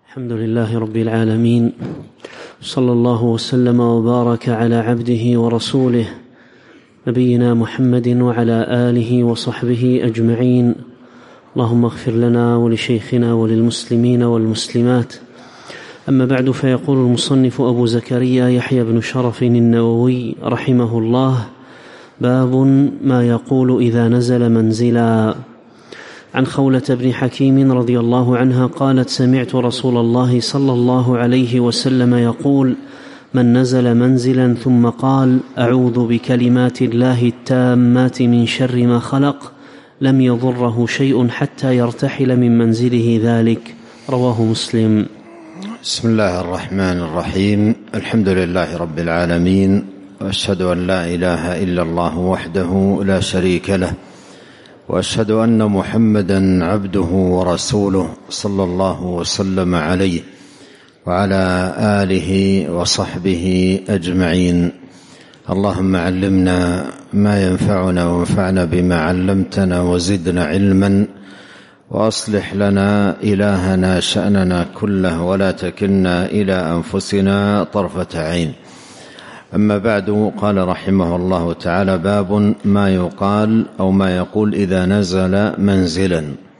الحمد لله رب العالمين، صلى الله وسلم وبارك على عبده ورسوله نبينا محمد وعلى آله وصحبه أجمعين. اللهم اغفر لنا ولشيخنا وللمسلمين والمسلمات. أما بعد، فيقول المصنف أبو زكريا يحيى بن شرف النووي رحمه الله: باب ما يقول إذا نزل منزلا. عن خولة بن حكيم رضي الله عنها قالت: سمعت رسول الله صلى الله عليه وسلم يقول: من نزل منزلا ثم قال: أعوذ بكلمات الله التامات من شر ما خلق، لم يضره شيء حتى يرتحل من منزله ذلك. رواه مسلم. بسم الله الرحمن الرحيم. الحمد لله رب العالمين، وأشهد أن لا إله إلا الله وحده لا شريك له، وأشهد أن محمدا عبده ورسوله صلى الله وسلم عليه وعلى آله وصحبه أجمعين. اللهم علمنا ما ينفعنا وانفعنا بما علمتنا وزدنا علما، وأصلح لنا إلهنا شأننا كله ولا تكلنا إلى أنفسنا طرفة عين. أما بعد، قال رحمه الله تعالى: باب ما يقال أو ما يقول إذا نزل منزلا.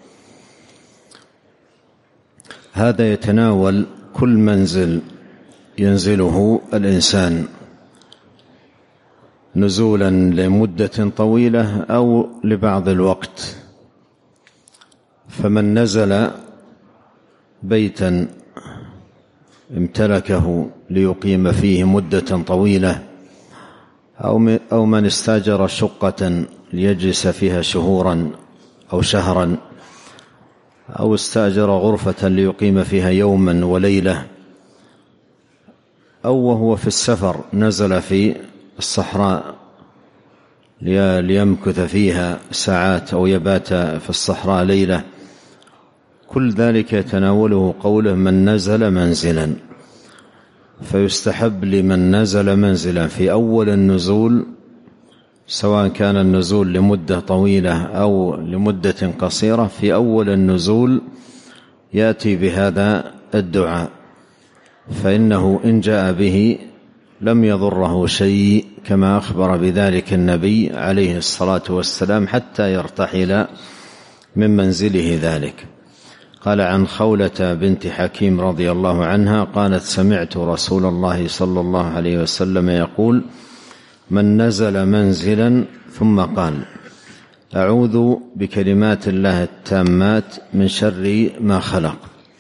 هذا يتناول كل منزل ينزله الإنسان نزولا لمدة طويلة أو لبعض الوقت. فمن نزل بيتا امتلكه ليقيم فيه مدة طويلة، أو من استاجر شقة ليجلس فيها شهورا أو شهرا، أو استاجر غرفة ليقيم فيها يوما وليلة، أو وهو في السفر نزل في الصحراء ليمكث فيها ساعات أو يبات في الصحراء ليلة، كل ذلك يتناوله قوله من نزل منزلا. فيستحب لمن نزل منزلا في أول النزول، سواء كان النزول لمدة طويلة أو لمدة قصيرة، في أول النزول يأتي بهذا الدعاء، فإنه إن جاء به لم يضره شيء، كما أخبر بذلك النبي عليه الصلاة والسلام، حتى يرتحل من منزله ذلك. قال: عن خولة بنت حكيم رضي الله عنها قالت: سمعت رسول الله صلى الله عليه وسلم يقول: من نزل منزلا ثم قال: أعوذ بكلمات الله التامات من شر ما خلق.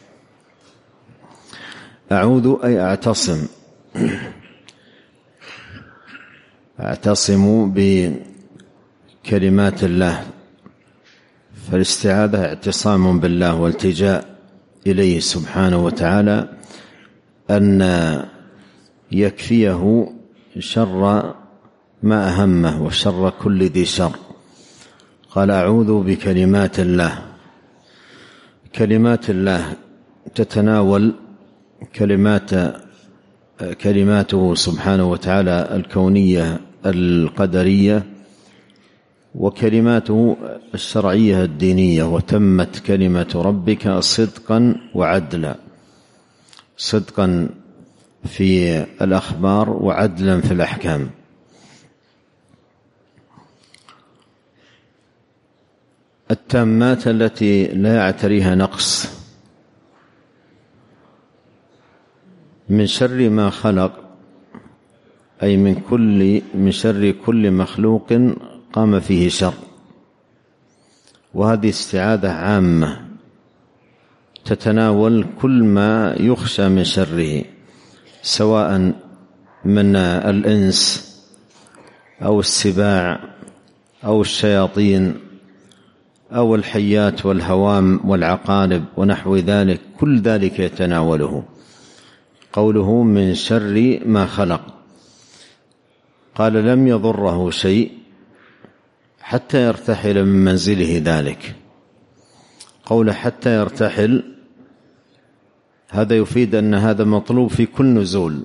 أعوذ أي أعتصم، أعتصم بكلمات الله. فالاستعاذة اعتصام بالله والتجاء إليه سبحانه وتعالى أن يكفيه شر ما أهمه وشر كل ذي شر. قال: أعوذ بكلمات الله. كلمات الله تتناول كلماته سبحانه وتعالى الكونية القدرية، وكلماته الشرعية الدينية. وتمت كلمة ربك صدقا وعدلا، صدقا في الأخبار وعدلا في الأحكام. التامات التي لا يعتريها نقص، من شر ما خلق، أي من شر كل مخلوق قام فيه شر. وهذه استعاذة عامة تتناول كل ما يخشى من شره، سواء من الإنس أو السباع أو الشياطين أو الحيات والهوام والعقارب ونحو ذلك، كل ذلك يتناوله قوله من شر ما خلق. قال: لم يضره شيء حتى يرتحل من منزله ذلك. قول حتى يرتحل هذا يفيد أن هذا مطلوب في كل نزول،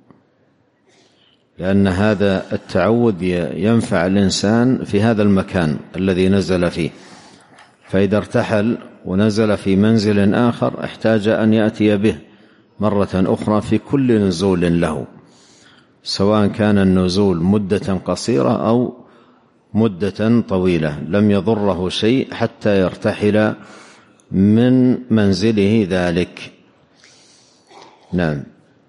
لأن هذا التعود ينفع الإنسان في هذا المكان الذي نزل فيه. فإذا ارتحل ونزل في منزل آخر احتاج أن يأتي به مرة أخرى في كل نزول له، سواء كان النزول مدة قصيرة أو مدة طويلة، لم يضره شيء حتى يرتحل من منزله ذلك. نعم.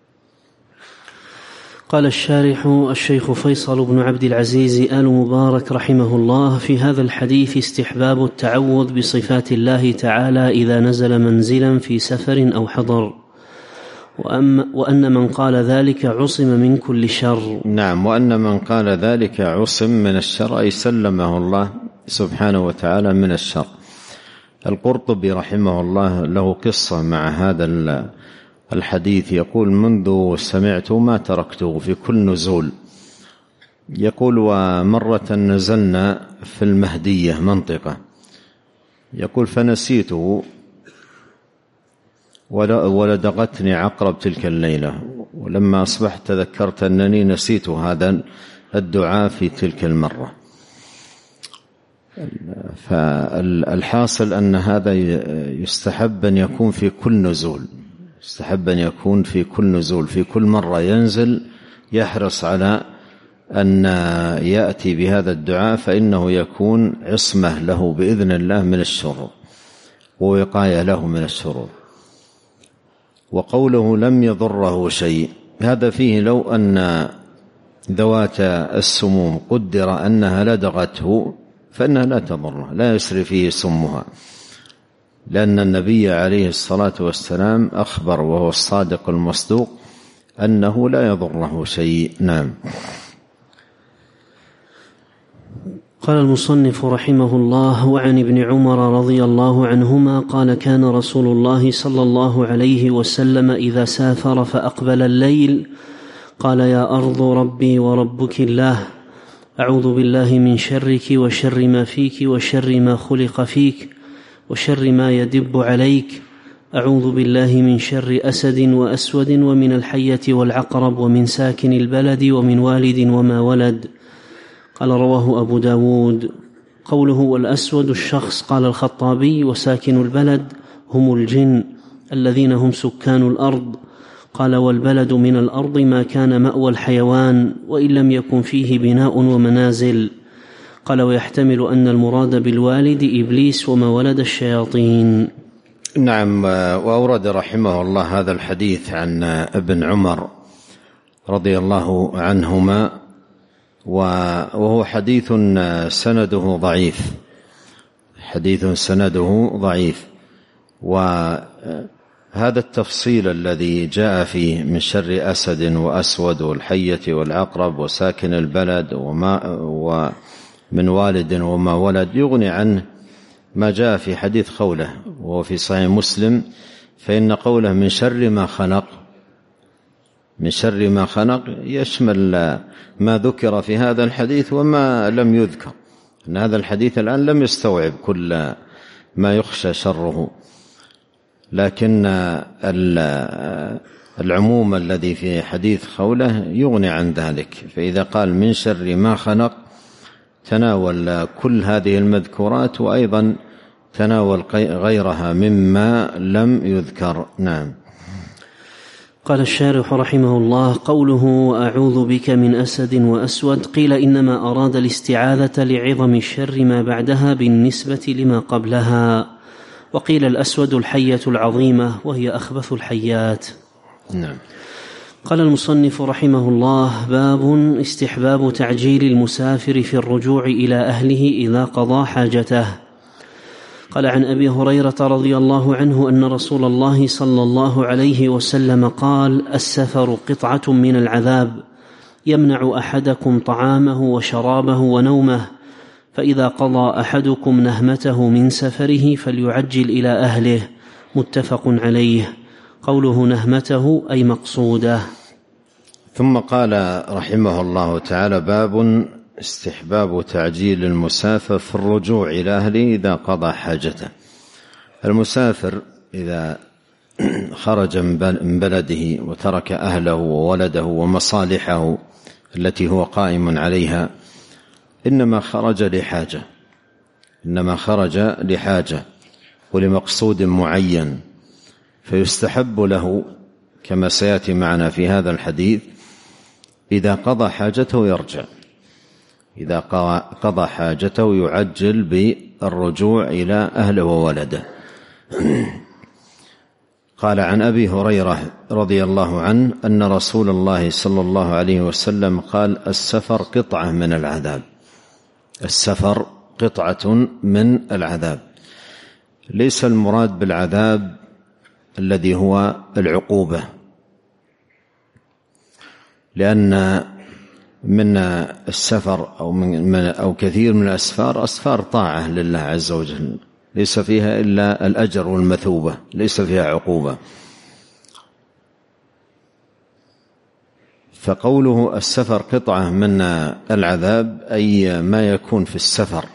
قال الشارح الشيخ فيصل بن عبد العزيز آل مبارك رحمه الله: في هذا الحديث استحباب التعوذ بصفات الله تعالى إذا نزل منزلا في سفر أو حضر، وأن من قال ذلك عصم من كل شر. نعم، وأن من قال ذلك عصم من الشر، أي سلمه الله سبحانه وتعالى من الشر. القرطبي رحمه الله له قصة مع هذا الحديث، يقول: منذ سمعت ما تركته في كل نزول. يقول: ومرة نزلنا في المهدية منطقة، يقول: فنسيته ولدغتني عقرب تلك الليلة، ولما أصبحت تذكرت أنني نسيت هذا الدعاء في تلك المرة. فالحاصل أن هذا يستحب أن يكون في كل نزول، يستحب أن يكون في كل نزول، في كل مرة ينزل يحرص على أن يأتي بهذا الدعاء، فإنه يكون عصمة له بإذن الله من الشرور ووقاية له من الشرور. وقوله لم يضره شيء، هذا فيه لو أن ذوات السموم قدر أنها لدغته فإنها لا تضره، لا يسري فيه سمها، لأن النبي عليه الصلاة والسلام أخبر وهو الصادق المصدوق أنه لا يضره شيء. نعم. قال المصنف رحمه الله: وعن ابن عمر رضي الله عنهما قال: كان رسول الله صلى الله عليه وسلم إذا سافر فأقبل الليل قال: يا أرض ربي وربك الله، أعوذ بالله من شرك وشر ما فيك وشر ما خلق فيك وشر ما يدب عليك، أعوذ بالله من شر أسد وأسود ومن الحية والعقرب ومن ساكن البلد ومن والد وما ولد. قال: رواه أبو داود. قوله والأسود الشخص، قال الخطابي: وساكن البلد هم الجن الذين هم سكان الأرض. قال: والبلد من الأرض ما كان مأوى الحيوان وإن لم يكن فيه بناء ومنازل. قال: ويحتمل أن المراد بالوالد إبليس وما ولد الشياطين. نعم. وأورد رحمه الله هذا الحديث عن ابن عمر رضي الله عنهما، وهو حديث سنده ضعيف، حديث سنده ضعيف. وهذا التفصيل الذي جاء فيه من شر أسد وأسود والحية والعقرب وساكن البلد ومن والد وما ولد يغني عنه ما جاء في حديث خولة وهو في صحيح مسلم، فإن قوله من شر ما خلق، من شر ما خلق يشمل ما ذكر في هذا الحديث وما لم يذكر، أن هذا الحديث الآن لم يستوعب كل ما يخشى شره، لكن العموم الذي في حديث خولة يغني عن ذلك. فإذا قال من شر ما خلق تناول كل هذه المذكورات، وأيضا تناول غيرها مما لم يذكر. نعم. قال الشارح رحمه الله: قوله وأعوذ بك من أسد وأسود، قيل إنما أراد الاستعاذة لعظم الشر ما بعدها بالنسبة لما قبلها، وقيل الأسود الحية العظيمة وهي أخبث الحيات. نعم. قال المصنف رحمه الله: باب استحباب تعجيل المسافر في الرجوع إلى أهله إذا قضى حاجته. قال عن أبي هريرة رضي الله عنه أن رسول الله صلى الله عليه وسلم قال: السفر قطعة من العذاب، يمنع أحدكم طعامه وشرابه ونومه، فإذا قضى أحدكم نهمته من سفره فليعجل إلى أهله. متفق عليه. قوله نهمته أي مقصوده. ثم قال رحمه الله تعالى: باب استحباب تعجيل المسافر في الرجوع إلى أهله إذا قضى حاجته. المسافر إذا خرج من بلده وترك أهله وولده ومصالحه التي هو قائم عليها إنما خرج لحاجة، ولمقصود معين، فيستحب له كما سيأتي معنا في هذا الحديث إذا قضى حاجته يرجع، إذا قضى حاجته يعجل بالرجوع إلى أهله وولده. قال عن أبي هريرة رضي الله عنه أن رسول الله صلى الله عليه وسلم قال: السفر قطعة من العذاب. السفر قطعة من العذاب. ليس المراد بالعذاب الذي هو العقوبة، لأن من السفر أو كثير من الأسفار أسفار طاعة لله عز وجل، ليس فيها إلا الأجر والمثوبة، ليس فيها عقوبة. فقوله السفر قطعة من العذاب أي ما يكون في السفر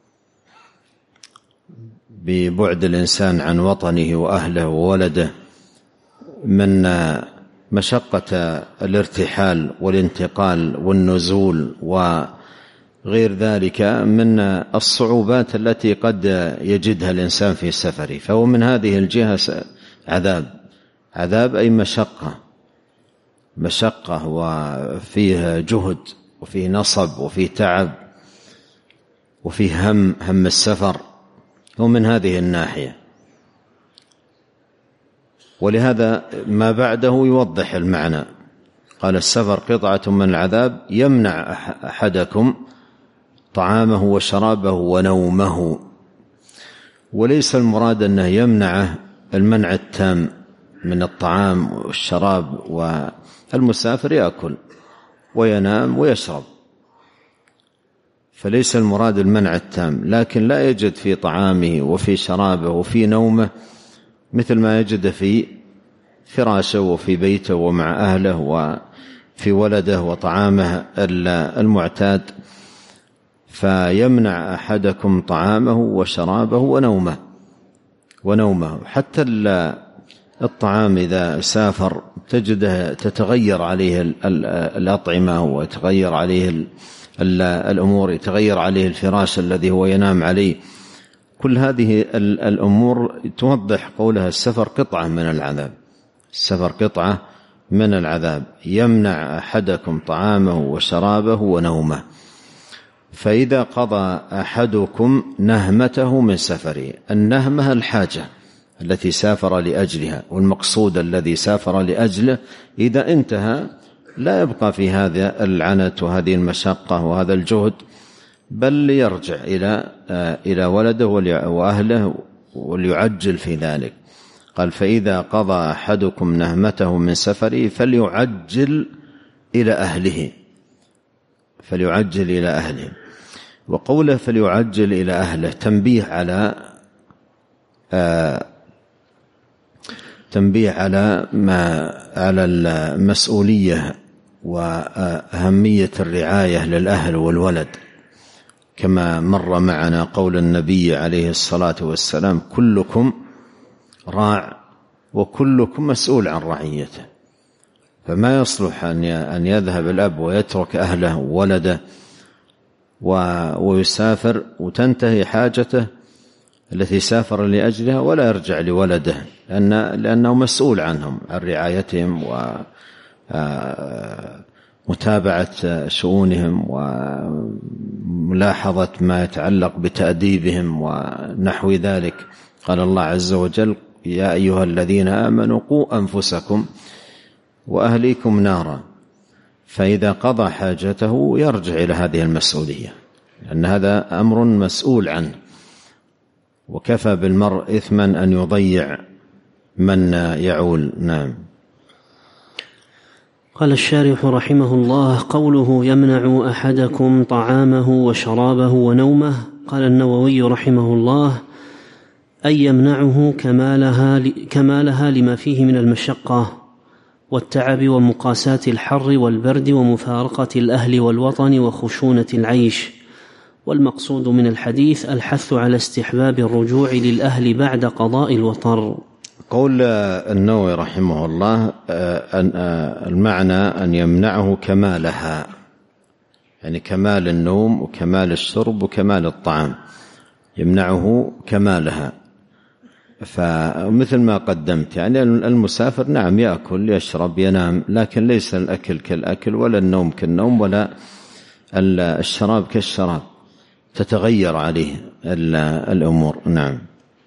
ببعد الإنسان عن وطنه وأهله وولده من مشقة الارتحال والانتقال والنزول وغير ذلك من الصعوبات التي قد يجدها الإنسان في سفره، فهو من هذه الجهة عذاب أي مشقة وفيه جهد وفيه نصب وفيه تعب وفيه هم السفر، ومن هذه الناحية. ولهذا ما بعده يوضح المعنى، قال: السفر قطعة من العذاب يمنع أحدكم طعامه وشرابه ونومه. وليس المراد أنه يمنعه المنع التام من الطعام والشراب، والمسافر يأكل وينام ويشرب، فليس المراد المنع التام، لكن لا يجد في طعامه وفي شرابه وفي نومه مثل ما يجد في فراشه وفي بيته ومع أهله وفي ولده وطعامه المعتاد. فيمنع أحدكم طعامه وشرابه ونومه. حتى الطعام إذا سافر تجده تتغير عليه الأطعمة وتغير عليه الأمور، يتغير عليه الفراش الذي هو ينام عليه. كل هذه الأمور توضح قولها السفر قطعة من العذاب. السفر قطعة من العذاب يمنع أحدكم طعامه وشرابه ونومه. فإذا قضى أحدكم نهمته من سفره، النهمة الحاجة التي سافر لأجلها، والمقصود الذي سافر لأجله إذا انتهى لا يبقى في هذا العنت وهذه المشقة وهذا الجهد، بل يرجع إلى ولده وأهله وليعجل في ذلك. قال: فإذا قضى أحدكم نهمته من سفره فليعجل إلى أهله. وقوله فليعجل إلى أهله تنبيه على المسؤولية وأهمية الرعاية للأهل والولد، كما مر معنا قول النبي عليه الصلاة والسلام: كلكم راع وكلكم مسؤول عن رعيته. فما يصلح أن يذهب الأب ويترك أهله وولده ويسافر وتنتهي حاجته التي سافر لأجلها ولا يرجع لولده، لأنه مسؤول عنهم، عن رعايتهم ومتابعة شؤونهم وملاحظة ما يتعلق بتأديبهم ونحو ذلك. قال الله عز وجل: يا أيها الذين آمنوا قوا أنفسكم وأهليكم نارا. فإذا قضى حاجته يرجع إلى هذه المسؤولية، لأن هذا أمر مسؤول عنه، وكفى بالمرء إثما أن يضيع من يعول. نعم. قال الشارح رحمه الله: قوله يمنع أحدكم طعامه وشرابه ونومه، قال النووي رحمه الله: أي يمنعه كمالها لما فيه من المشقة والتعب ومقاساة الحر والبرد ومفارقة الأهل والوطن وخشونة العيش. والمقصود من الحديث الحث على استحباب الرجوع للأهل بعد قضاء الوطر. قول النووي رحمه الله المعنى أن يمنعه كمالها، يعني كمال النوم وكمال الشرب وكمال الطعام، يمنعه كمالها. فمثل ما قدمت يعني المسافر نعم يأكل يشرب ينام، لكن ليس الأكل كالأكل ولا النوم كالنوم ولا الشراب كالشراب، تتغير عليه الأمور. نعم.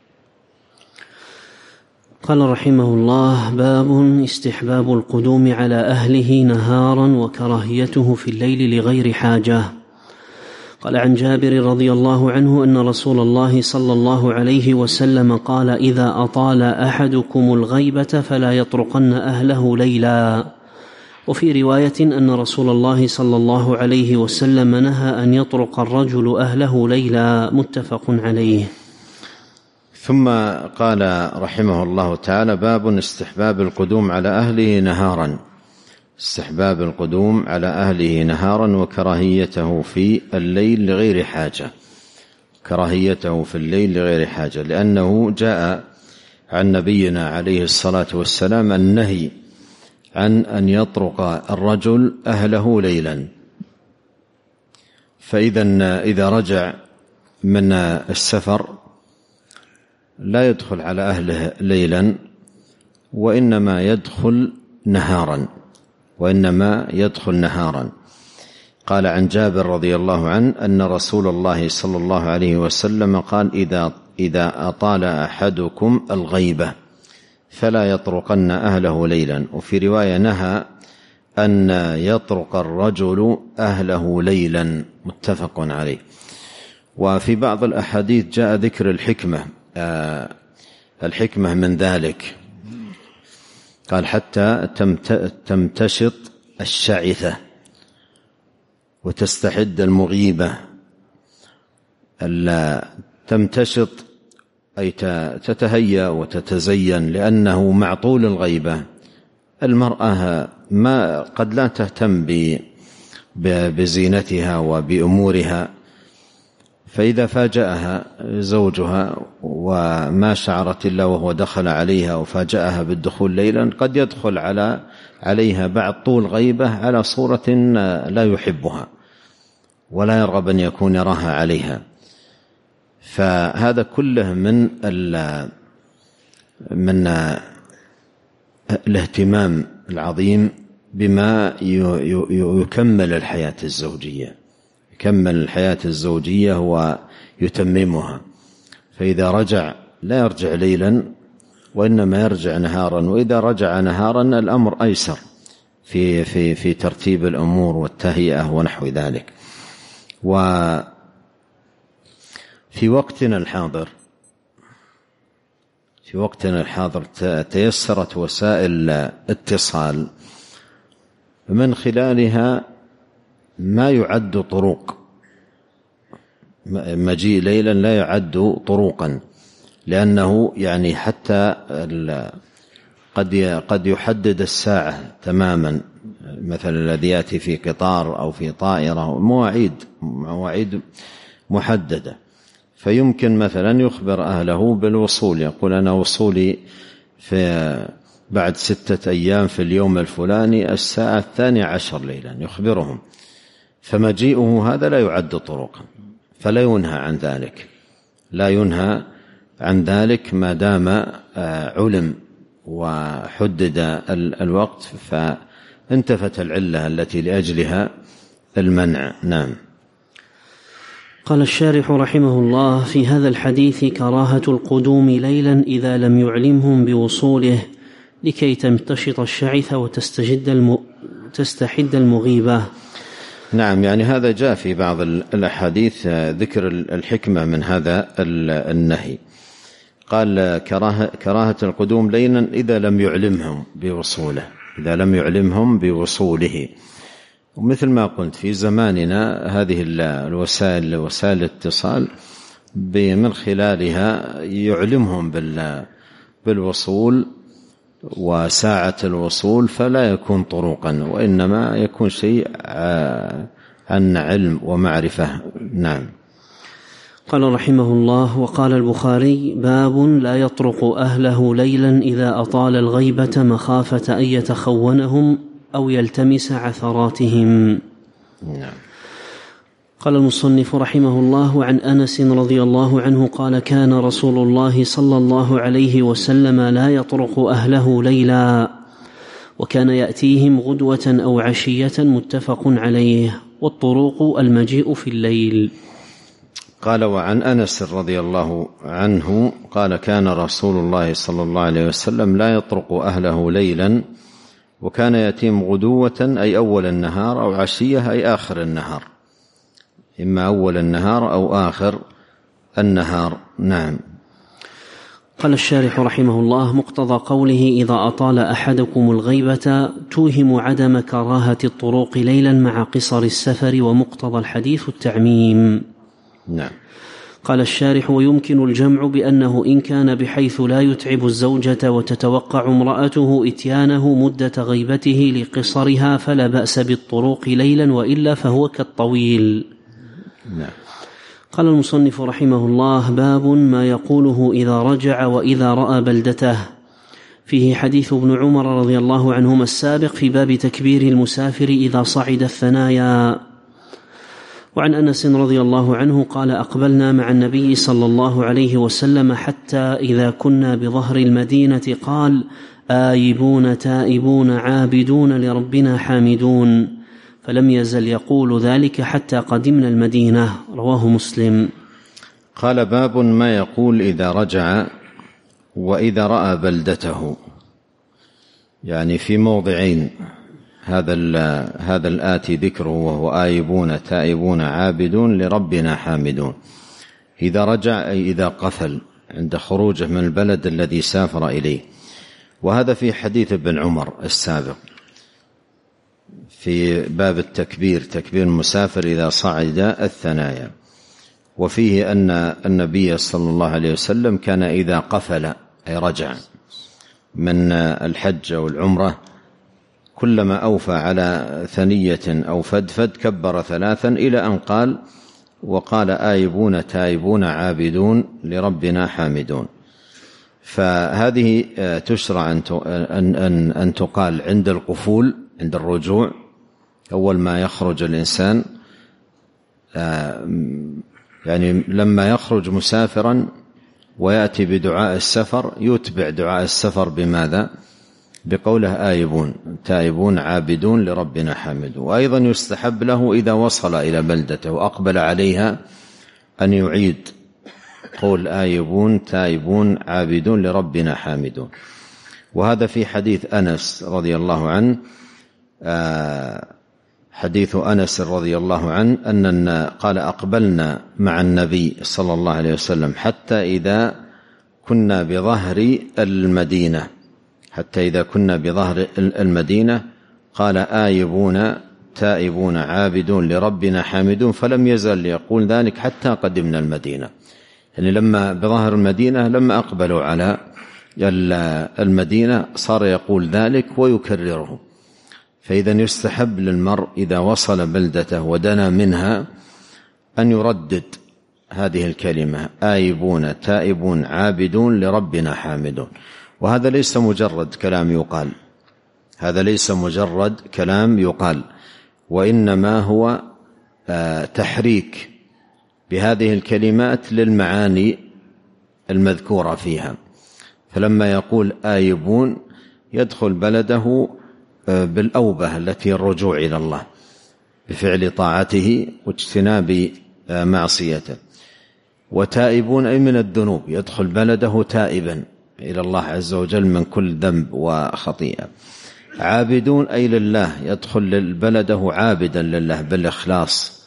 قال رحمه الله: باب استحباب القدوم على أهله نهارا وكراهيته في الليل لغير حاجة. قال عن جابر رضي الله عنه أن رسول الله صلى الله عليه وسلم قال: إذا أطال أحدكم الغيبة فلا يطرقن أهله ليلا. وفي رواية أن رسول الله صلى الله عليه وسلم نهى أن يطرق الرجل أهله ليلا، متفق عليه. ثم قال رحمه الله تعالى: باب استحباب القدوم على أهله نهارا. استحباب القدوم على أهله نهارا وكراهيته في الليل لغير حاجة. كراهيته في الليل لغير حاجة، لأنه جاء عن نبينا عليه الصلاة والسلام النهي عن أن يطرق الرجل أهله ليلا. فإذا رجع من السفر لا يدخل على أهله ليلا، وإنما يدخل نهارا. قال عن جابر رضي الله عنه أن رسول الله صلى الله عليه وسلم قال: إذا أطال أحدكم الغيبة فلا يطرقن أهله ليلا. وفي رواية نهى أن يطرق الرجل أهله ليلا، متفق عليه. وفي بعض الأحاديث جاء ذكر الحكمة من ذلك، قال: حتى تمتشط الشعثة وتستحد المغيبة. تمتشط أي تتهيأ وتتزين، لأنه مع طول الغيبة المرأة قد لا تهتم بزينتها وبأمورها، فإذا فاجأها زوجها وما شعرت إلا وهو دخل عليها وفاجأها بالدخول ليلا، قد يدخل عليها بعد طول غيبة على صورة لا يحبها ولا يرغب أن يكون يراها عليها. فهذا كله من الاهتمام العظيم بما يكمل الحياة الزوجية ويتممها. فإذا رجع لا يرجع ليلا وإنما يرجع نهارا، وإذا رجع نهارا الأمر أيسر في ترتيب الأمور والتهيئة ونحو ذلك. وفي وقتنا الحاضر تيسرت وسائل اتصال من خلالها ما يعد طرق، مجيء ليلا لا يعد طرقا، لأنه يعني حتى قد يحدد الساعة تماما، مثلا الذي يأتي في قطار أو في طائرة، مواعيد محددة. فيمكن مثلا يخبر أهله بالوصول، يقول: أنا وصولي بعد 6 أيام في اليوم الفلاني الساعة 12 ليلا، يخبرهم. فمجيئه هذا لا يعد طرقا، فلا ينهى عن ذلك ما دام علم وحدد الوقت، فانتفت العلة التي لأجلها المنع. نعم. قال الشارح رحمه الله: في هذا الحديث كراهة القدوم ليلا إذا لم يعلمهم بوصوله لكي تمتشط الشعثة وتستحد المغيبة. نعم، يعني هذا جاء في بعض الأحاديث ذكر الحكمة من هذا النهي. قال: كراهة القدوم ليلا إذا لم يعلمهم بوصوله. ومثل ما قلت في زماننا هذه الوسائل، وسائل الاتصال، من خلالها يعلمهم بالوصول وساعة الوصول، فلا يكون طرقا، وإنما يكون شيء عن علم ومعرفة. نعم. قال رحمه الله: وقال البخاري: باب لا يطرق أهله ليلا إذا أطال الغيبة مخافة أن يتخونهم أو يلتمس عثراتهم. نعم. قال المصنف رحمه الله: عن أنس رضي الله عنه قال: كان رسول الله صلى الله عليه وسلم لا يطرق أهله ليلا، وكان يأتيهم غدوة أو عشية، متفق عليه. والطروق المجيء في الليل. قال: وعن أنس رضي الله عنه قال: كان رسول الله صلى الله عليه وسلم لا يطرق أهله ليلا، وكان يأتيهم غدوة أي أول النهار، أو عشية أي آخر النهار، إما أول النهار أو آخر النهار. نعم. قال الشارح رحمه الله: مقتضى قوله: إذا أطال أحدكم الغيبة توهم عدم كراهة الطروق ليلا مع قصر السفر، ومقتضى الحديث التعميم. نعم. قال الشارح: ويمكن الجمع بأنه إن كان بحيث لا يتعب الزوجة وتتوقع امرأته إتيانه مدة غيبته لقصرها فلا بأس بالطروق ليلا، وإلا فهو كالطويل. نعم. قال المصنف رحمه الله: باب ما يقوله إذا رجع وإذا رأى بلدته. فيه حديث ابن عمر رضي الله عنهما السابق في باب تكبير المسافر إذا صعد الثنايا. وعن أنس رضي الله عنه قال: أقبلنا مع النبي صلى الله عليه وسلم حتى إذا كنا بظهر المدينة قال: آيبون تائبون عابدون لربنا حامدون، فلم يزل يقول ذلك حتى قدمنا المدينة. رواه مسلم. قال: باب ما يقول إذا رجع وإذا رأى بلدته، يعني في موضعين، هذا الآتي ذكره وهو آيبون تائبون عابدون لربنا حامدون. إذا رجع أي إذا قفل عند خروجه من البلد الذي سافر إليه، وهذا في حديث ابن عمر السابق في باب التكبير، تكبير المسافر إذا صعد الثنايا. وفيه أن النبي صلى الله عليه وسلم كان إذا قفل أي رجع من الحج والعمرة كلما أوفى على ثنية أو فدفد كبر ثلاثا، إلى أن قال: وقال آيبون تائبون عابدون لربنا حامدون. فهذه تشرع أن تقال عند القفول، عند الرجوع، أول ما يخرج الإنسان، يعني لما يخرج مسافرا ويأتي بدعاء السفر يتبع دعاء السفر بماذا؟ بقوله آيبون تائبون عابدون لربنا حامدون. وأيضا يستحب له إذا وصل إلى بلدته وأقبل عليها أن يعيد قول آيبون تائبون عابدون لربنا حامدون. وهذا في حديث أنس رضي الله عنه، حديث أنس رضي الله عنه أننا قال: أقبلنا مع النبي صلى الله عليه وسلم حتى إذا كنا بظهر المدينة، حتى إذا كنا بظهر المدينة قال: آيبون تائبون عابدون لربنا حامدون، فلم يزل يقول ذلك حتى قدمنا المدينة. يعني لما بظهر المدينة، لما أقبلوا على المدينة صار يقول ذلك ويكرره. فإذا يستحب للمرء إذا وصل بلدته ودنا منها أن يردد هذه الكلمة: آيبون تائبون عابدون لربنا حامدون. وهذا ليس مجرد كلام يقال، هذا ليس مجرد كلام يقال، وإنما هو تحريك بهذه الكلمات للمعاني المذكورة فيها. فلما يقول آيبون يدخل بلده بالأوبة التي الرجوع إلى الله بفعل طاعته واجتناب معصيته. وتائبون أي من الذنوب، يدخل بلده تائبا إلى الله عز وجل من كل ذنب وخطيئة. عابدون أي لله، يدخل بلده عابدا لله بالإخلاص.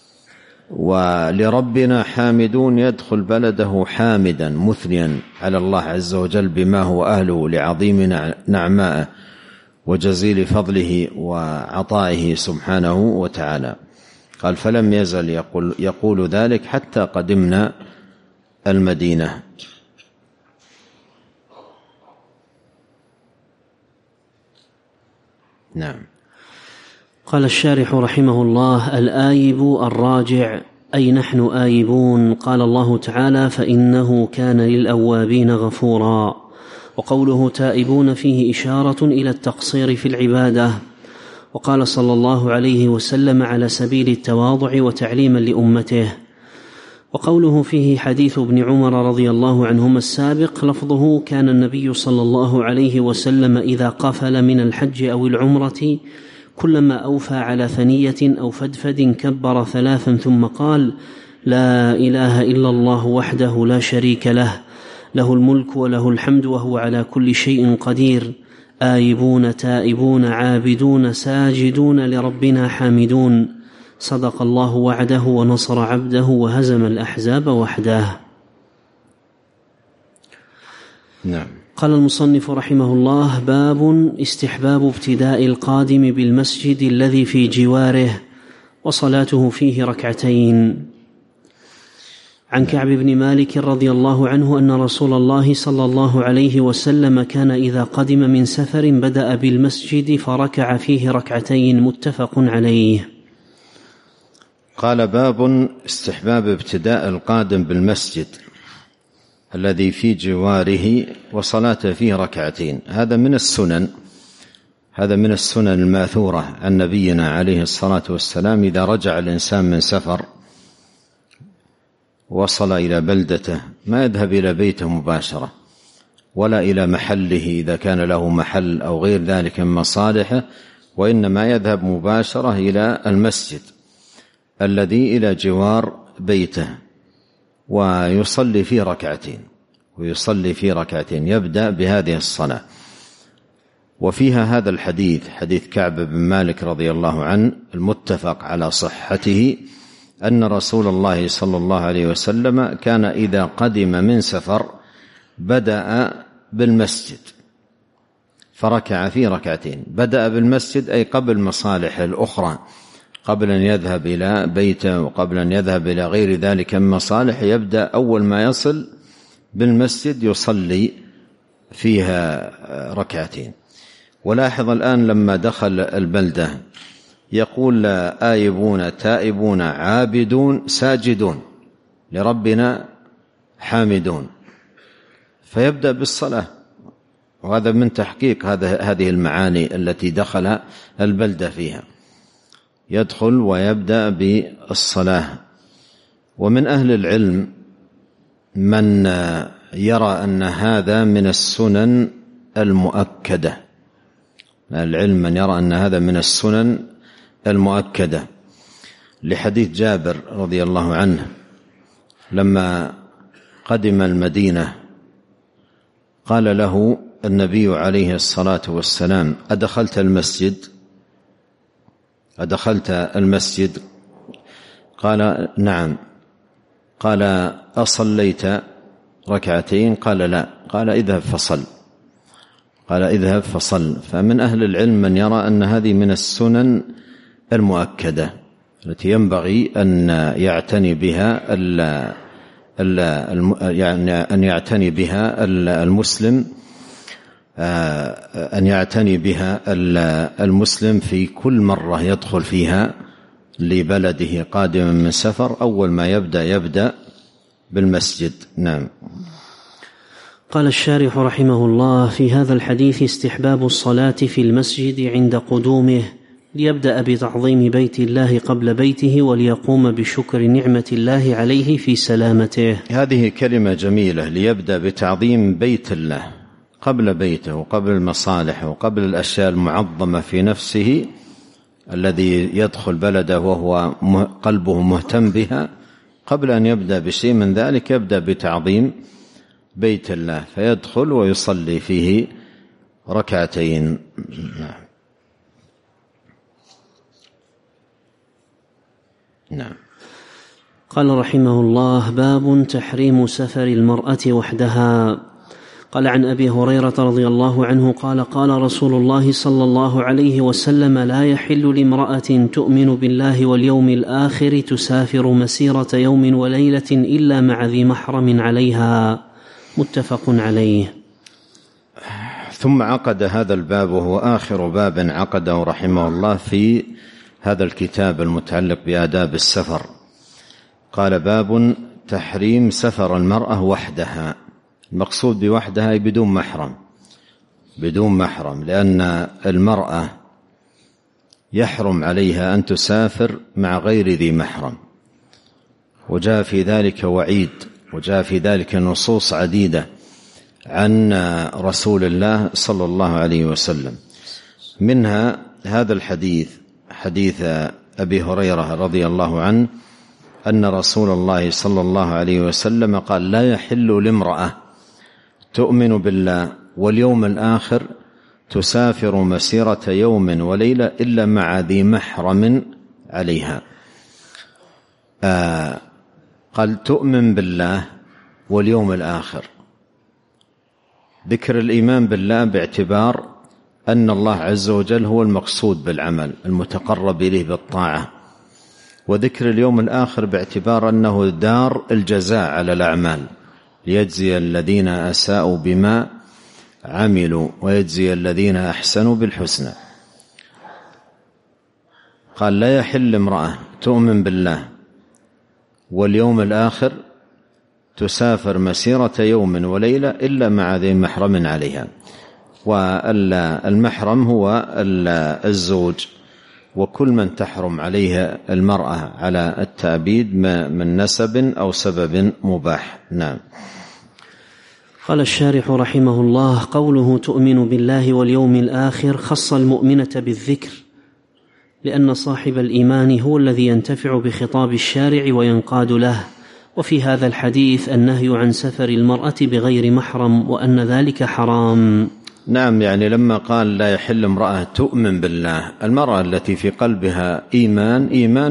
ولربنا حامدون، يدخل بلده حامدا مثنيا على الله عز وجل بما هو أهله لعظيم نعمائه وجزيل فضله وعطائه سبحانه وتعالى. قال: فلم يزل يقول ذلك حتى قدمنا المدينة. نعم. قال الشارح رحمه الله: الآيب الراجع، أي نحن آيبون. قال الله تعالى: فإنه كان للأوابين غفورا. وقوله تائبون فيه إشارة إلى التقصير في العبادة. وقال صلى الله عليه وسلم على سبيل التواضع وتعليما لأمته. وقوله فيه حديث ابن عمر رضي الله عنهما السابق لفظه: كان النبي صلى الله عليه وسلم إذا قفل من الحج أو العمرة كلما أوفى على ثنية أو فدفد كبر 3 ثم قال: لا إله إلا الله وحده لا شريك له، له الملك وله الحمد وهو على كل شيء قدير، آيبون تائبون عابدون ساجدون لربنا حامدون، صدق الله وعده ونصر عبده وهزم الأحزاب وحده. نعم. قال المصنف رحمه الله: باب استحباب ابتداء القادم بالمسجد الذي في جواره وصلاته فيه 2 عن كعب بن مالك رضي الله عنه أن رسول الله صلى الله عليه وسلم كان إذا قدم من سفر بدأ بالمسجد فركع فيه 2 متفق عليه. قال: باب استحباب ابتداء القادم بالمسجد الذي في جواره وصلاته فيه 2. هذا من السنن الماثورة عن نبينا عليه الصلاة والسلام. إذا رجع الإنسان من سفر وصل إلى بلدته ما يذهب إلى بيته مباشرة ولا إلى محله إذا كان له محل أو غير ذلك من مصالحه، وإنما يذهب مباشرة إلى المسجد الذي إلى جوار بيته ويصلي فيه 2 يبدأ بهذه الصلاة. وفيها هذا الحديث، حديث كعب بن مالك رضي الله عنه المتفق على صحته، أن رسول الله صلى الله عليه وسلم كان إذا قدم من سفر بدأ بالمسجد فركع فيه 2. بدأ بالمسجد أي قبل مصالحه الأخرى، قبل أن يذهب إلى بيته وقبل أن يذهب إلى غير ذلك من مصالح، يبدأ أول ما يصل بالمسجد يصلي فيها 2. ولاحظ الآن لما دخل البلدة يقول: آيبون تائبون عابدون ساجدون لربنا حامدون، فيبدأ بالصلاة. وهذا من تحقيق هذه المعاني التي دخل البلدة فيها، يدخل ويبدأ بالصلاة. ومن أهل العلم من يرى أن هذا من السنن المؤكدة، من يرى أن هذا من السنن المؤكدة، لحديث جابر رضي الله عنه لما قدم المدينة قال له النبي عليه الصلاة والسلام: أدخلت المسجد؟ قال: نعم. قال: أصليت 2؟ قال: لا. قال: اذهب فصل. فمن أهل العلم من يرى أن هذه من السنن المؤكدة التي ينبغي أن يعتني بها المسلم في كل مرة يدخل فيها لبلده قادما من سفر. أول ما يبدأ بالمسجد. نعم. قال الشارح رحمه الله: في هذا الحديث استحباب الصلاة في المسجد عند قدومه ليبدأ بتعظيم بيت الله قبل بيته وليقوم بشكر نعمة الله عليه في سلامته. هذه كلمة جميلة، ليبدأ بتعظيم بيت الله قبل بيته وقبل المصالح وقبل الأشياء المعظمة في نفسه، الذي يدخل بلده وهو قلبه مهتم بها، قبل أن يبدأ بشيء من ذلك يبدأ بتعظيم بيت الله فيدخل ويصلي فيه 2. نعم. قال رحمه الله: باب تحريم سفر المرأة وحدها. قال عن أبي هريرة رضي الله عنه قال: قال رسول الله صلى الله عليه وسلم: لا يحل لامرأة تؤمن بالله واليوم الآخر تسافر مسيرة يوم وليلة إلا مع ذي محرم عليها. متفق عليه. ثم عقد هذا الباب وهو آخر باب عقده رحمه الله في هذا الكتاب المتعلق بآداب السفر. قال: باب تحريم سفر المرأة وحدها. المقصود بوحدها بدون محرم، لأن المرأة يحرم عليها أن تسافر مع غير ذي محرم، وجاء في ذلك وعيد، وجاء في ذلك نصوص عديدة عن رسول الله صلى الله عليه وسلم. منها هذا الحديث، حديث أبي هريرة رضي الله عنه أن رسول الله صلى الله عليه وسلم قال: لا يحل لامرأة تؤمن بالله واليوم الآخر تسافر مسيرة يوم وليلة إلا مع ذي محرم عليها. قال: تؤمن بالله واليوم الآخر، ذكر الإيمان بالله باعتبار أن الله عز وجل هو المقصود بالعمل المتقرب إليه بالطاعة، وذكر اليوم الآخر باعتبار أنه دار الجزاء على الأعمال، ليجزي الذين أساءوا بما عملوا ويجزي الذين أحسنوا بالحسنى. قال: لا يحل امرأة تؤمن بالله واليوم الآخر تسافر مسيرة يوم وليلة إلا مع ذي محرم عليها. والمحرم هو الزوج، وكل من تحرم عليه المرأة على التأبيد من نسب أو سبب مباح. نعم. قال الشارح رحمه الله: قوله تؤمن بالله واليوم الآخر خص المؤمنة بالذكر، لأن صاحب الإيمان هو الذي ينتفع بخطاب الشارع وينقاد له. وفي هذا الحديث النهي عن سفر المرأة بغير محرم، وأن ذلك حرام. نعم، يعني لما قال لا يحل امرأة تؤمن بالله، المرأة التي في قلبها إيمان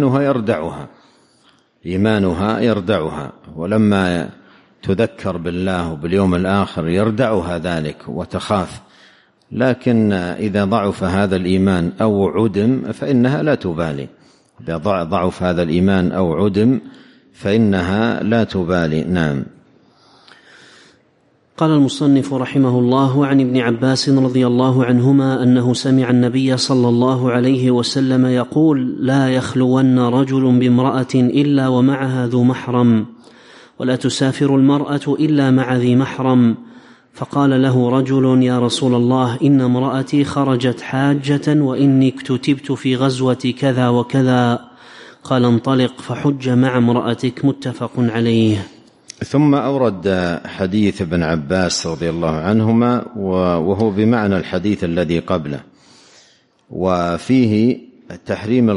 إيمانها يردعها، ولما تذكر بالله وباليوم الآخر يردعها ذلك وتخاف. لكن إذا ضعف هذا الإيمان أو عدم فإنها لا تبالي. إذا ضعف هذا الإيمان أو عدم فإنها لا تبالي. نعم. قال المصنف رحمه الله: عن ابن عباس رضي الله عنهما أنه سمع النبي صلى الله عليه وسلم يقول: لا يخلون رجل بامرأة إلا ومعها ذو محرم، ولا تسافر المرأة إلا مع ذي محرم. فقال له رجل: يا رسول الله، إن امرأتي خرجت حاجة وإني اكتتبت في غزوة كذا وكذا. قال: انطلق فحج مع امرأتك. متفق عليه. ثم أورد حديث ابن عباس رضي الله عنهما، وهو بمعنى الحديث الذي قبله، وفيه تحريم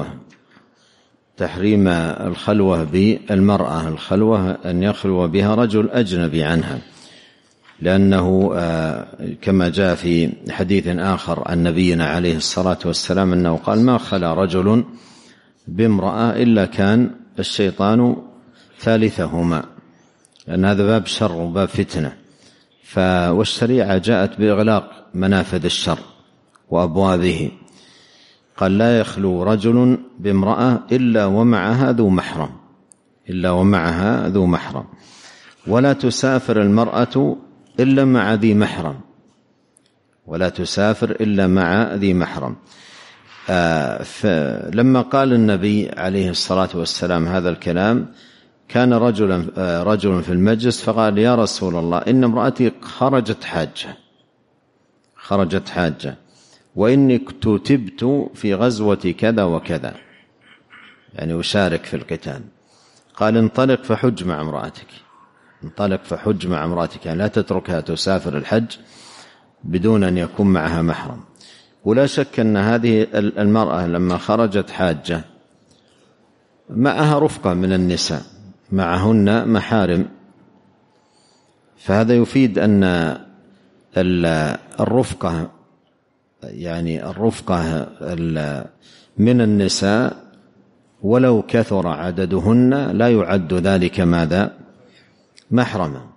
الخلوة بالمرأة، الخلوة أن يخلو بها رجل أجنبي عنها، لأنه كما جاء في حديث آخر عن نبينا عليه الصلاة والسلام أنه قال: ما خلا رجل بامرأة إلا كان الشيطان ثالثهما، لأن هذا باب شر وباب فتنة. والشريعة جاءت بإغلاق منافذ الشر وأبوابه. قال: لا يخلو رجل بامرأة إلا ومعها ذو محرم، ولا تسافر المرأة إلا مع ذي محرم. لما قال النبي عليه الصلاة والسلام هذا الكلام، كان رجل في المجلس فقال: يا رسول الله، إن امرأتي خرجت حاجة وإني اكتتبت في غزوة كذا وكذا، يعني أشارك في القتال. قال: انطلق فحج مع امرأتك، يعني لا تتركها تسافر الحج بدون أن يكون معها محرم. ولا شك أن هذه المرأة لما خرجت حاجة معها رفقة من النساء، معهن محارم، فهذا يفيد أن الرفقة من النساء ولو كثر عددهن لا يعد ذلك محرما.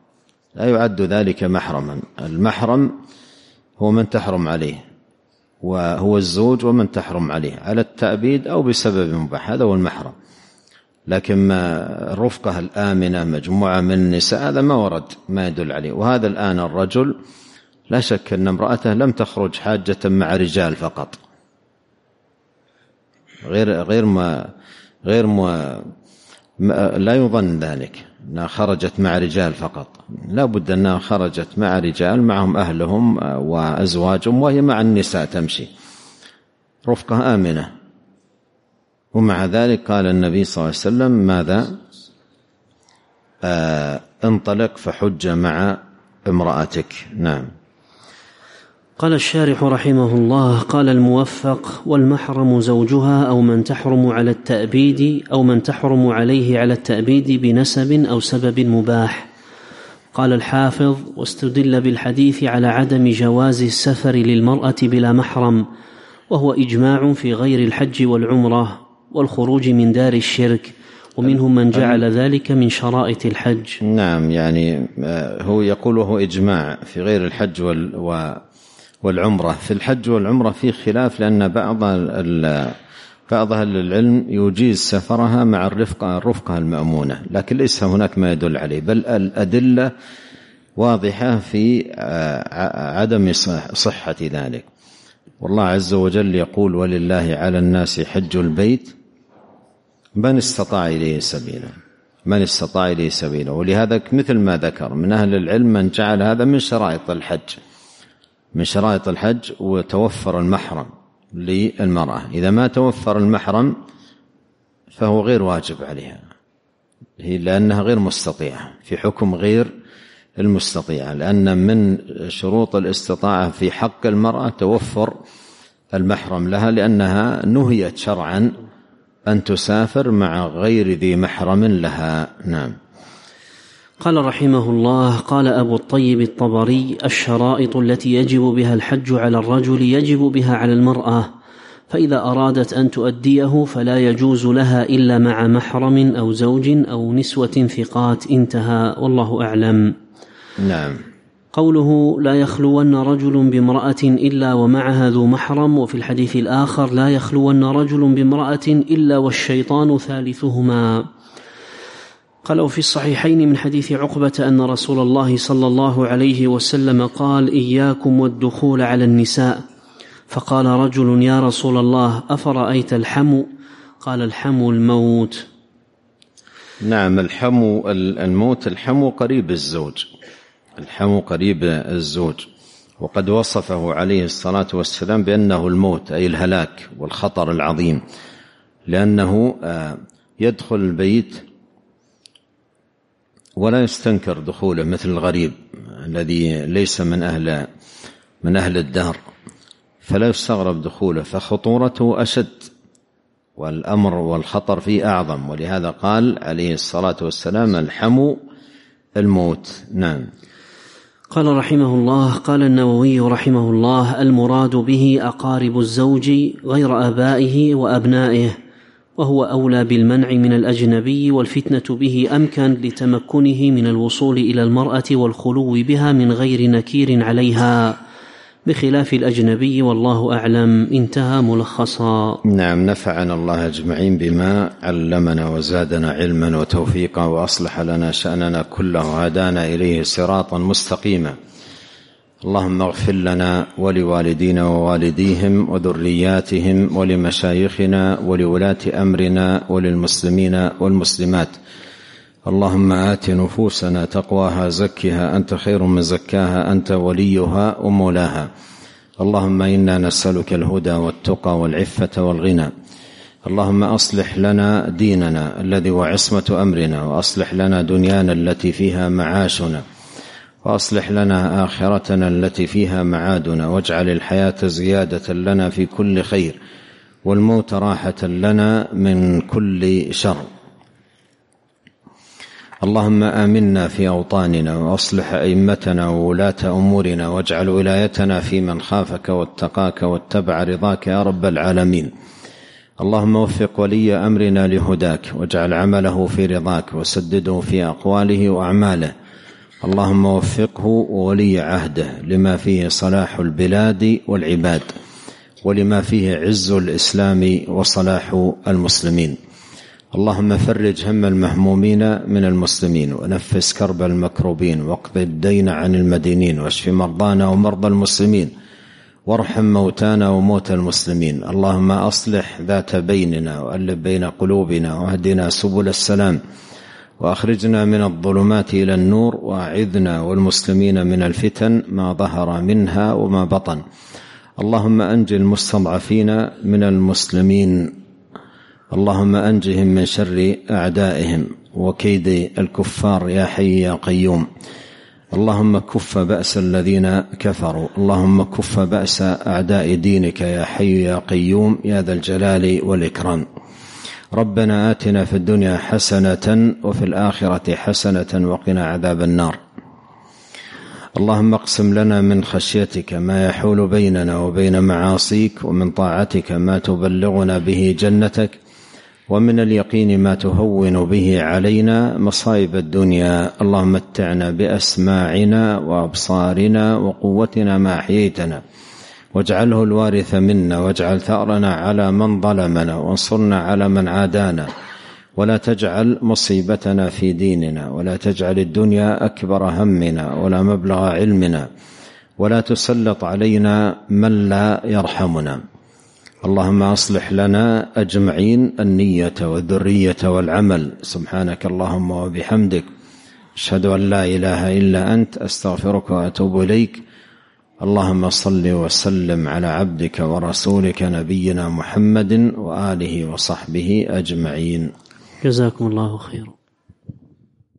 المحرم هو من تحرم عليه، وهو الزوج ومن تحرم عليه على التأبيد أو بسبب مباح، هذا هو المحرم. لكن الرفقة الآمنة مجموعة من النساء هذا ما ورد، ما يدل عليه. وهذا الآن الرجل لا شك أن امرأته لم تخرج حاجة مع رجال فقط، لا يظن ذلك أنها خرجت مع رجال فقط، لا بد أنها خرجت مع رجال معهم أهلهم وأزواجهم، وهي مع النساء تمشي. رفقة آمنة. ومع ذلك قال النبي صلى الله عليه وسلم ماذا؟ انطلق فحج مع امرأتك. نعم. قال الشارح رحمه الله: قال الموفق: والمحرم زوجها أو من تحرم على التأبيد أو من تحرم عليه على التأبيد بنسب أو سبب مباح. قال الحافظ: واستدل بالحديث على عدم جواز السفر للمرأة بلا محرم، وهو إجماع في غير الحج والعمرة والخروج من دار الشرك، ومنهم من جعل ذلك من شرائط الحج. نعم، يعني هو يقول وهو إجماع في غير الحج والعمرة. في الحج والعمرة في خلاف، لأن بعض أهل العلم يجيز سفرها مع الرفقة المأمونة، لكن ليس هناك ما يدل عليه، بل الأدلة واضحة في عدم صحة ذلك. والله عز وجل يقول: ولله على الناس حج البيت من استطاع إليه سبيلا. من استطاع إليه سبيلا. ولهذا مثل ما ذكر من أهل العلم من جعل هذا من شرائط الحج، من شرائط الحج، وتوفر المحرم للمرأة. إذا ما توفر المحرم فهو غير واجب عليها، لأنها غير مستطيعة، في حكم غير المستطيعة، لأن من شروط الاستطاعة في حق المرأة توفر المحرم لها، لأنها نهيت شرعا أن تسافر مع غير ذي محرم لها. نعم. قال رحمه الله: قال أبو الطيب الطبري: الشرائط التي يجب بها الحج على الرجل يجب بها على المرأة، فإذا أرادت أن تؤديه فلا يجوز لها إلا مع محرم أو زوج أو نسوة ثقات. انتهى، والله أعلم. نعم. قوله: لا يخلون رجل بامرأة إلا ومعها ذو محرم، وفي الحديث الآخر: لا يخلون رجل بامرأة إلا والشيطان ثالثهما. قالوا في الصحيحين من حديث عقبة أن رسول الله صلى الله عليه وسلم قال: إياكم والدخول على النساء. فقال رجل: يا رسول الله، أفرأيت الحمو؟ قال: الحمو الموت. نعم، الحمو الموت. الحمو قريب الزوج، الحمو قريب الزوج، وقد وصفه عليه الصلاة والسلام بأنه الموت، أي الهلاك والخطر العظيم، لأنه يدخل البيت ولا يستنكر دخوله، مثل الغريب الذي ليس من أهل الدار، فلا يستغرب دخوله، فخطورته أشد والأمر والخطر فيه أعظم، ولهذا قال عليه الصلاة والسلام: الحمو الموت. نعم. قال رحمه الله: قال النووي رحمه الله: المراد به أقارب الزوج غير آبائه وأبنائه، وهو أولى بالمنع من الأجنبي، والفتنة به أمكن لتمكنه من الوصول إلى المرأة والخلو بها من غير نكير عليها، بخلاف الأجنبي، والله أعلم. انتهى ملخصا. نعم. نفعنا الله أجمعين بما علمنا وزادنا علما وتوفيقا، وأصلح لنا شأننا كله، هدانا إليه صراطا مستقيما. اللهم اغفر لنا ولوالدينا ووالديهم وذرياتهم ولمشايخنا ولولاة أمرنا وللمسلمين والمسلمات. اللهم آت نفوسنا تقواها، زكها أنت خير من زكاها، أنت وليها ومولاها. اللهم إنا نسألك الهدى والتقى والعفة والغنى. اللهم أصلح لنا ديننا الذي هو عصمة أمرنا، وأصلح لنا دنيانا التي فيها معاشنا، وأصلح لنا آخرتنا التي فيها معادنا، واجعل الحياة زيادة لنا في كل خير، والموت راحة لنا من كل شر. اللهم آمنا في أوطاننا، وأصلح أئمتنا وولاة أمورنا، واجعل ولايتنا في من خافك واتقاك واتبع رضاك يا رب العالمين. اللهم وفق ولي أمرنا لهداك، واجعل عمله في رضاك، وسدده في أقواله وأعماله. اللهم وفقه وولي عهده لما فيه صلاح البلاد والعباد، ولما فيه عز الإسلام وصلاح المسلمين. اللهم فرج هم المهمومين من المسلمين، ونفس كرب المكروبين، واقض الدين عن المدينين، واشف مرضانا ومرضى المسلمين، وارحم موتانا وموتى المسلمين. اللهم أصلح ذات بيننا، وألف بين قلوبنا، واهدنا سبل السلام، وأخرجنا من الظلمات إلى النور، وأعذنا والمسلمين من الفتن ما ظهر منها وما بطن. اللهم أنج المستضعفين من المسلمين، اللهم أنجهم من شر أعدائهم وكيد الكفار يا حي يا قيوم. اللهم كف بأس الذين كفروا، اللهم كف بأس أعداء دينك يا حي يا قيوم يا ذا الجلال والإكرام. ربنا آتنا في الدنيا حسنة وفي الآخرة حسنة وقنا عذاب النار. اللهم اقسم لنا من خشيتك ما يحول بيننا وبين معاصيك، ومن طاعتك ما تبلغنا به جنتك، ومن اليقين ما تهون به علينا مصائب الدنيا. اللهم متعنا بأسماعنا وأبصارنا وقوتنا ما أحييتنا، واجعله الوارث منا، واجعل ثأرنا على من ظلمنا، وانصرنا على من عادانا، ولا تجعل مصيبتنا في ديننا، ولا تجعل الدنيا أكبر همنا ولا مبلغ علمنا، ولا تسلط علينا من لا يرحمنا. اللهم أصلح لنا أجمعين النية والذرية والعمل. سبحانك اللهم وبحمدك، أشهد أن لا إله إلا أنت، أستغفرك وأتوب إليك. اللهم صل وسلم على عبدك ورسولك نبينا محمد وآله وصحبه أجمعين. جزاكم الله خيرا.